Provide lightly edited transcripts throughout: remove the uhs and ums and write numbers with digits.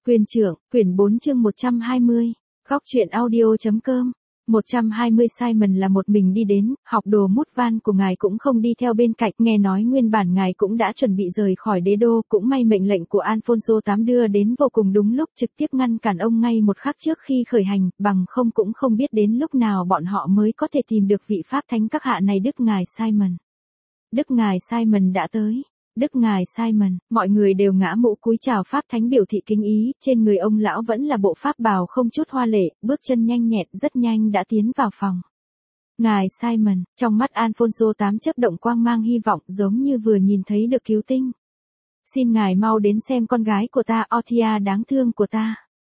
Quyền trưởng, quyển 4 chương 120, góc truyện audio.com. 120 Simon là một mình đi đến, học đồ mút van của ngài cũng không đi theo bên cạnh, nghe nói nguyên bản ngài cũng đã chuẩn bị rời khỏi đế đô, cũng may mệnh lệnh của Alfonso VIII đưa đến vô cùng đúng lúc, trực tiếp ngăn cản ông ngay một khắc trước khi khởi hành, bằng không cũng không biết đến lúc nào bọn họ mới có thể tìm được vị pháp thánh các hạ này. Đức ngài Simon. Đức ngài Simon đã tới. Đức ngài Simon, mọi người đều ngã mũ cúi chào pháp thánh biểu thị kính ý, trên người ông lão vẫn là bộ pháp bào không chút hoa lệ, bước chân nhanh nhẹn, rất nhanh đã tiến vào phòng. Ngài Simon, trong mắt Alfonso VIII chớp động quang mang hy vọng, giống như vừa nhìn thấy được cứu tinh. Xin ngài mau đến xem con gái của ta, Orthia đáng thương của ta.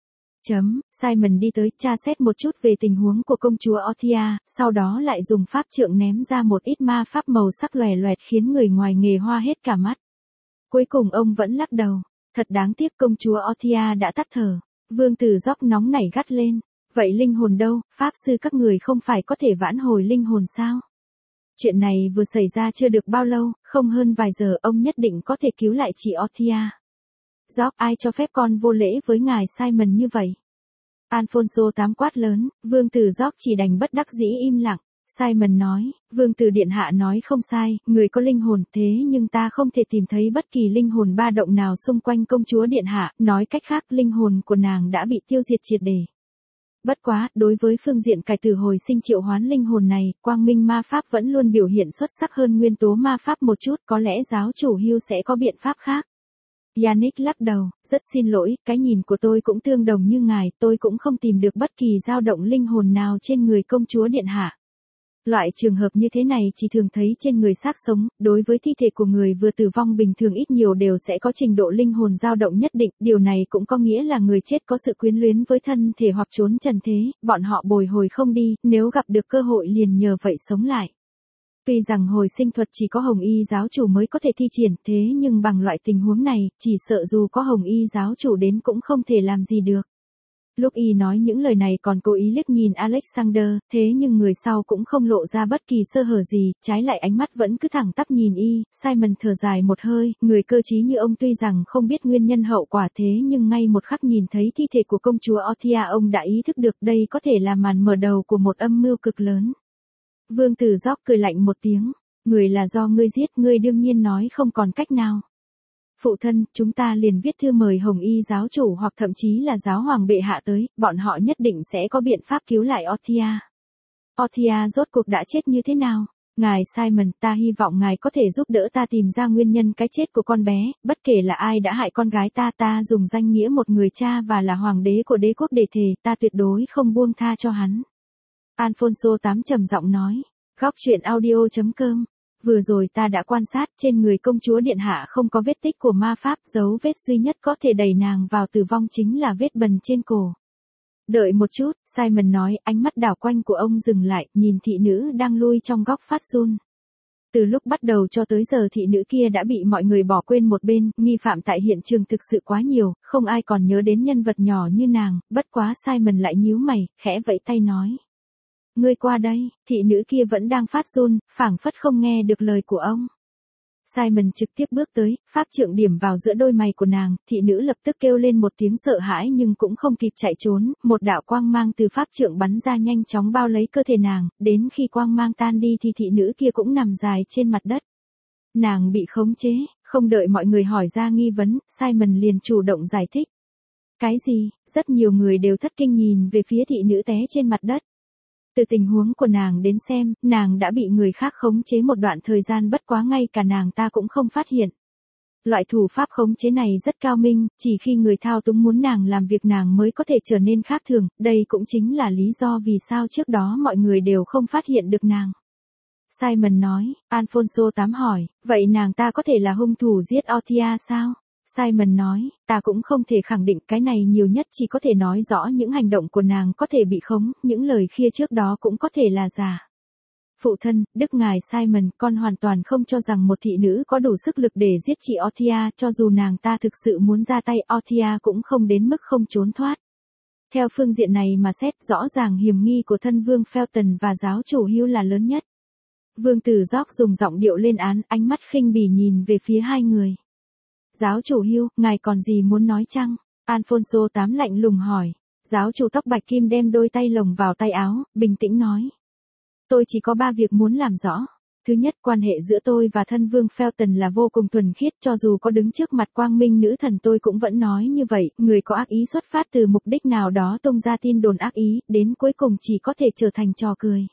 Simon đi tới, tra xét một chút về tình huống của công chúa Orthia, sau đó lại dùng pháp trượng ném ra một ít ma pháp màu sắc lòe loẹt khiến người ngoài nghề hoa hết cả mắt. Cuối cùng ông vẫn lắc đầu. Thật đáng tiếc, công chúa Orthia đã tắt thở. Vương tử Gióc nóng nảy gắt lên. Vậy linh hồn đâu, pháp sư các người không phải có thể vãn hồi linh hồn sao? Chuyện này vừa xảy ra chưa được bao lâu, không hơn vài giờ, ông nhất định có thể cứu lại chị Orthia. Gióc, ai cho phép con vô lễ với ngài Simon như vậy? Alfonso VIII quát lớn, vương tử Gióc chỉ đành bất đắc dĩ im lặng. Simon nói, vương tử điện hạ nói không sai, người có linh hồn, thế nhưng ta không thể tìm thấy bất kỳ linh hồn ba động nào xung quanh công chúa điện hạ, nói cách khác linh hồn của nàng đã bị tiêu diệt triệt để. Bất quá, đối với phương diện cải tử hồi sinh triệu hoán linh hồn này, quang minh ma pháp vẫn luôn biểu hiện xuất sắc hơn nguyên tố ma pháp một chút, có lẽ giáo chủ Hugh sẽ có biện pháp khác. Yannick lắc đầu, rất xin lỗi, cái nhìn của tôi cũng tương đồng như ngài, tôi cũng không tìm được bất kỳ dao động linh hồn nào trên người công chúa điện hạ. Loại trường hợp như thế này chỉ thường thấy trên người xác sống, đối với thi thể của người vừa tử vong bình thường ít nhiều đều sẽ có trình độ linh hồn dao động nhất định, điều này cũng có nghĩa là người chết có sự quyến luyến với thân thể hoặc trốn trần thế, bọn họ bồi hồi không đi, nếu gặp được cơ hội liền nhờ vậy sống lại. Tuy rằng hồi sinh thuật chỉ có Hồng Y giáo chủ mới có thể thi triển, thế nhưng bằng loại tình huống này, chỉ sợ dù có Hồng Y giáo chủ đến cũng không thể làm gì được. Lúc y nói những lời này còn cố ý liếc nhìn Alexander, thế nhưng người sau cũng không lộ ra bất kỳ sơ hở gì, trái lại ánh mắt vẫn cứ thẳng tắp nhìn y. Simon thở dài một hơi, người cơ trí như ông tuy rằng không biết nguyên nhân hậu quả, thế nhưng ngay một khắc nhìn thấy thi thể của công chúa Orthia ông đã ý thức được đây có thể là màn mở đầu của một âm mưu cực lớn. Vương tử Gióc cười lạnh một tiếng, người là do ngươi giết, ngươi đương nhiên nói không còn cách nào. Phụ thân, chúng ta liền viết thư mời Hồng Y giáo chủ hoặc thậm chí là giáo hoàng bệ hạ tới, bọn họ nhất định sẽ có biện pháp cứu lại Orthia. Orthia rốt cuộc đã chết như thế nào? Ngài Simon, ta hy vọng ngài có thể giúp đỡ ta tìm ra nguyên nhân cái chết của con bé, bất kể là ai đã hại con gái ta, ta dùng danh nghĩa một người cha và là hoàng đế của đế quốc để thề, ta tuyệt đối không buông tha cho hắn. Alfonso VIII trầm giọng nói, góc truyện audio.com. Vừa rồi ta đã quan sát, trên người công chúa điện hạ không có vết tích của ma pháp, dấu vết duy nhất có thể đẩy nàng vào tử vong chính là vết bần trên cổ. Đợi một chút, Simon nói, ánh mắt đảo quanh của ông dừng lại, nhìn thị nữ đang lui trong góc phát run. Từ lúc bắt đầu cho tới giờ thị nữ kia đã bị mọi người bỏ quên một bên, nghi phạm tại hiện trường thực sự quá nhiều, không ai còn nhớ đến nhân vật nhỏ như nàng, bất quá Simon lại nhíu mày, khẽ vẫy tay nói. Ngươi qua đây, thị nữ kia vẫn đang phát run, phảng phất không nghe được lời của ông. Simon trực tiếp bước tới, pháp trượng điểm vào giữa đôi mày của nàng, thị nữ lập tức kêu lên một tiếng sợ hãi nhưng cũng không kịp chạy trốn, một đạo quang mang từ pháp trượng bắn ra nhanh chóng bao lấy cơ thể nàng, đến khi quang mang tan đi thì thị nữ kia cũng nằm dài trên mặt đất. Nàng bị khống chế, không đợi mọi người hỏi ra nghi vấn, Simon liền chủ động giải thích. Cái gì? Rất nhiều người đều thất kinh nhìn về phía thị nữ té trên mặt đất. Từ tình huống của nàng đến xem, nàng đã bị người khác khống chế một đoạn thời gian, bất quá ngay cả nàng ta cũng không phát hiện. Loại thủ pháp khống chế này rất cao minh, chỉ khi người thao túng muốn nàng làm việc nàng mới có thể trở nên khác thường, đây cũng chính là lý do vì sao trước đó mọi người đều không phát hiện được nàng. Simon nói, Alfonso VIII hỏi, vậy nàng ta có thể là hung thủ giết Orthia sao? Simon nói, ta cũng không thể khẳng định, cái này nhiều nhất chỉ có thể nói rõ những hành động của nàng có thể bị khống, những lời kia trước đó cũng có thể là giả. Phụ thân, Đức ngài Simon, con hoàn toàn không cho rằng một thị nữ có đủ sức lực để giết chị Orthia, cho dù nàng ta thực sự muốn ra tay, Orthia cũng không đến mức không trốn thoát. Theo phương diện này mà xét, rõ ràng hiểm nghi của thân vương Felton và giáo chủ Hugh là lớn nhất. Vương tử Gióc dùng giọng điệu lên án, ánh mắt khinh bỉ nhìn về phía hai người. Giáo chủ Hugh, ngài còn gì muốn nói chăng? Alfonso tám lạnh lùng hỏi. Giáo chủ tóc bạch kim đem đôi tay lồng vào tay áo, bình tĩnh nói. Tôi chỉ có 3 việc muốn làm rõ. Thứ nhất, quan hệ giữa tôi và thân vương Felton là vô cùng thuần khiết, cho dù có đứng trước mặt quang minh nữ thần tôi cũng vẫn nói như vậy, người có ác ý xuất phát từ mục đích nào đó tung ra tin đồn ác ý, đến cuối cùng chỉ có thể trở thành trò cười.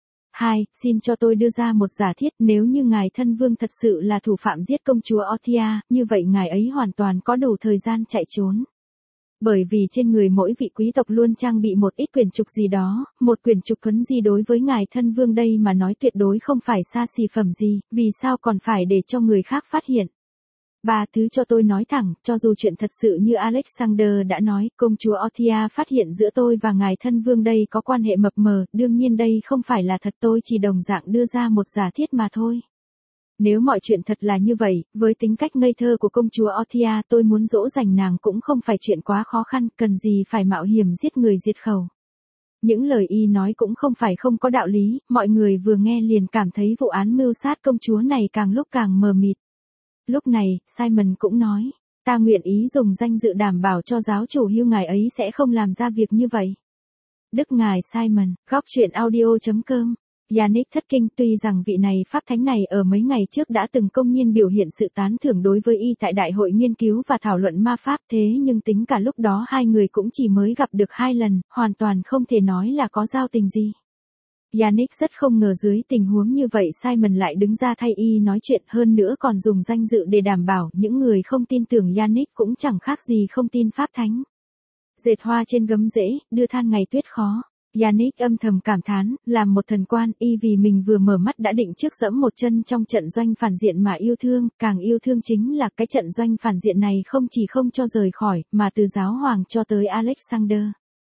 2. Xin cho tôi đưa ra một giả thiết, nếu như ngài thân vương thật sự là thủ phạm giết công chúa Orthia, như vậy ngài ấy hoàn toàn có đủ thời gian chạy trốn. Bởi vì trên người mỗi vị quý tộc luôn trang bị một ít quyển trục gì đó, một quyển trục thuấn di đối với ngài thân vương đây mà nói tuyệt đối không phải xa xỉ phẩm gì, vì sao còn phải để cho người khác phát hiện. 3. Thứ cho tôi nói thẳng, cho dù chuyện thật sự như Alexander đã nói, công chúa Orthia phát hiện giữa tôi và ngài thân vương đây có quan hệ mập mờ, đương nhiên đây không phải là thật, tôi chỉ đồng dạng đưa ra một giả thiết mà thôi. Nếu mọi chuyện thật là như vậy, với tính cách ngây thơ của công chúa Orthia tôi muốn dỗ dành nàng cũng không phải chuyện quá khó khăn, cần gì phải mạo hiểm giết người diệt khẩu. Những lời y nói cũng không phải không có đạo lý, mọi người vừa nghe liền cảm thấy vụ án mưu sát công chúa này càng lúc càng mờ mịt. Lúc này, Simon cũng nói, ta nguyện ý dùng danh dự đảm bảo cho giáo chủ Hugh ngài ấy sẽ không làm ra việc như vậy. Đức ngài Simon, góc truyện audio.com. Yannick thất kinh, tuy rằng vị này pháp thánh này ở mấy ngày trước đã từng công nhiên biểu hiện sự tán thưởng đối với y tại đại hội nghiên cứu và thảo luận ma pháp, thế nhưng tính cả lúc đó hai người cũng chỉ mới gặp được 2 lần, hoàn toàn không thể nói là có giao tình gì. Yannick rất không ngờ dưới tình huống như vậy Simon lại đứng ra thay y nói chuyện, hơn nữa còn dùng danh dự để đảm bảo, những người không tin tưởng Yannick cũng chẳng khác gì không tin pháp thánh. Dệt hoa trên gấm rễ, đưa than ngày tuyết khó. Yannick âm thầm cảm thán, làm một thần quan, y vì mình vừa mở mắt đã định trước dẫm một chân trong trận doanh phản diện mà yêu thương, càng yêu thương chính là cái trận doanh phản diện này không chỉ không cho rời khỏi, mà từ giáo hoàng cho tới Alexander.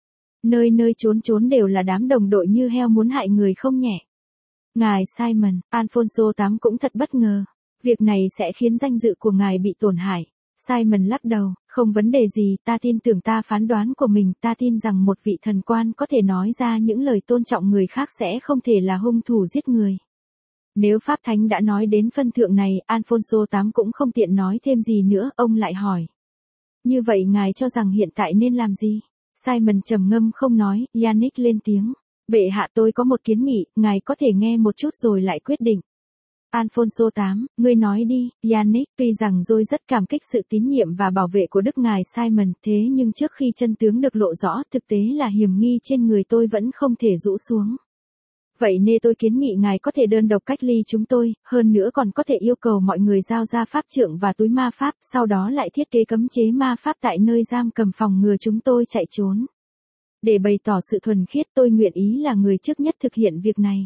Nơi nơi trốn trốn đều là đám đồng đội như heo muốn hại người không nhẹ. Ngài Simon, Alfonso tám cũng thật bất ngờ. Việc này sẽ khiến danh dự của ngài bị tổn hại. Simon lắc đầu, không vấn đề gì, ta tin tưởng ta phán đoán của mình, ta tin rằng một vị thần quan có thể nói ra những lời tôn trọng người khác sẽ không thể là hung thủ giết người. Nếu Pháp Thánh đã nói đến phân thượng này, Alfonso tám cũng không tiện nói thêm gì nữa, ông lại hỏi. Như vậy ngài cho rằng hiện tại nên làm gì? Simon trầm ngâm không nói, Yannick lên tiếng. Bệ hạ tôi có một kiến nghị, ngài có thể nghe một chút rồi lại quyết định. Alfonso tám, ngươi nói đi, Yannick, tuy rằng tôi rất cảm kích sự tín nhiệm và bảo vệ của đức ngài Simon, thế nhưng trước khi chân tướng được lộ rõ, thực tế là hiểm nghi trên người tôi vẫn không thể rũ xuống. Vậy nên tôi kiến nghị ngài có thể đơn độc cách ly chúng tôi, hơn nữa còn có thể yêu cầu mọi người giao ra pháp trượng và túi ma pháp, sau đó lại thiết kế cấm chế ma pháp tại nơi giam cầm phòng ngừa chúng tôi chạy trốn. Để bày tỏ sự thuần khiết tôi nguyện ý là người trước nhất thực hiện việc này.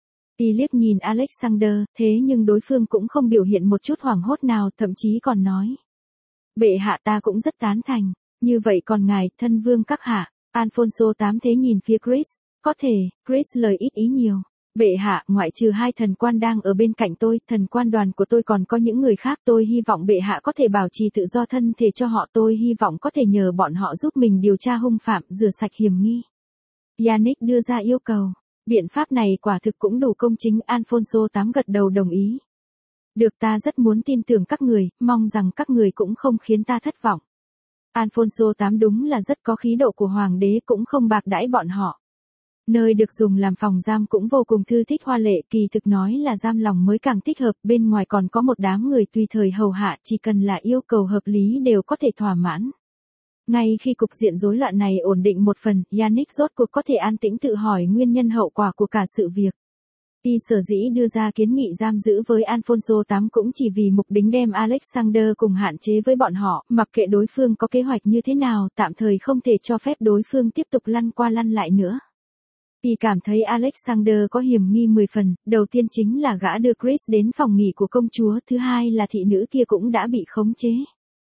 Y liếc nhìn Alexander, thế nhưng đối phương cũng không biểu hiện một chút hoảng hốt nào, thậm chí còn nói. Bệ hạ ta cũng rất tán thành, như vậy còn ngài, thân vương các hạ, Alfonso tám thế nhìn phía Chris, có thể, Chris lời ít ý nhiều. Bệ hạ, ngoại trừ 2 thần quan đang ở bên cạnh tôi, thần quan đoàn của tôi còn có những người khác, tôi hy vọng bệ hạ có thể bảo trì tự do thân thể cho họ, tôi hy vọng có thể nhờ bọn họ giúp mình điều tra hung phạm, rửa sạch hiểm nghi. Yannick đưa ra yêu cầu. Biện pháp này quả thực cũng đủ công chính, Alfonso tám gật đầu đồng ý. Được, ta rất muốn tin tưởng các người, mong rằng các người cũng không khiến ta thất vọng. Alfonso tám đúng là rất có khí độ của hoàng đế, cũng không bạc đãi bọn họ. Nơi được dùng làm phòng giam cũng vô cùng thư thích hoa lệ, kỳ thực nói là giam lòng mới càng thích hợp, bên ngoài còn có một đám người tùy thời hầu hạ, chỉ cần là yêu cầu hợp lý đều có thể thỏa mãn. Ngay khi cục diện rối loạn này ổn định một phần, Yannick rốt cuộc có thể an tĩnh tự hỏi nguyên nhân hậu quả của cả sự việc. Y sở dĩ đưa ra kiến nghị giam giữ với Alfonso tám cũng chỉ vì mục đích đem Alexander cùng hạn chế với bọn họ, mặc kệ đối phương có kế hoạch như thế nào, tạm thời không thể cho phép đối phương tiếp tục lăn qua lăn lại nữa. Y cảm thấy Alexander có hiểm nghi 10 phần, đầu tiên chính là gã đưa Chris đến phòng nghỉ của công chúa, thứ hai là thị nữ kia cũng đã bị khống chế.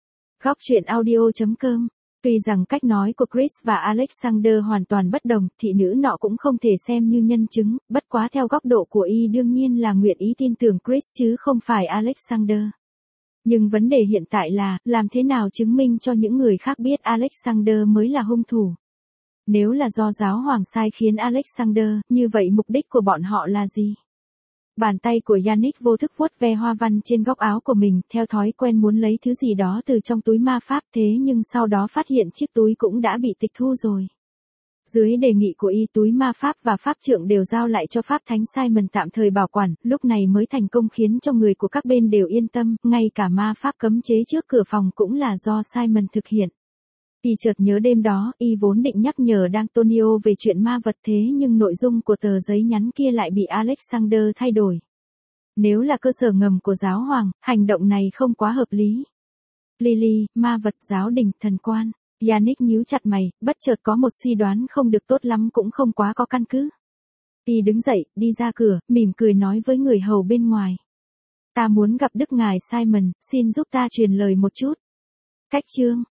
Góc truyện audio.com. Tuy rằng cách nói của Chris và Alexander hoàn toàn bất đồng, thị nữ nọ cũng không thể xem như nhân chứng, bất quá theo góc độ của y đương nhiên là nguyện ý tin tưởng Chris chứ không phải Alexander. Nhưng vấn đề hiện tại là, làm thế nào chứng minh cho những người khác biết Alexander mới là hung thủ. Nếu là do giáo hoàng sai khiến Alexander, như vậy mục đích của bọn họ là gì? Bàn tay của Yannick vô thức vuốt ve hoa văn trên góc áo của mình, theo thói quen muốn lấy thứ gì đó từ trong túi ma pháp, thế nhưng sau đó phát hiện chiếc túi cũng đã bị tịch thu rồi. Dưới đề nghị của y, túi ma pháp và pháp trượng đều giao lại cho pháp thánh Simon tạm thời bảo quản, lúc này mới thành công khiến cho người của các bên đều yên tâm, ngay cả ma pháp cấm chế trước cửa phòng cũng là do Simon thực hiện. Y chợt nhớ đêm đó, y vốn định nhắc nhở D'Antonio về chuyện ma vật, thế nhưng nội dung của tờ giấy nhắn kia lại bị Alexander thay đổi. Nếu là cơ sở ngầm của giáo hoàng, hành động này không quá hợp lý. Lily, ma vật, giáo đình, thần quan. Yannick nhíu chặt mày, bất chợt có một suy đoán không được tốt lắm cũng không quá có căn cứ. Y đứng dậy, đi ra cửa, mỉm cười nói với người hầu bên ngoài. Ta muốn gặp Đức ngài Simon, xin giúp ta truyền lời một chút. Cách chương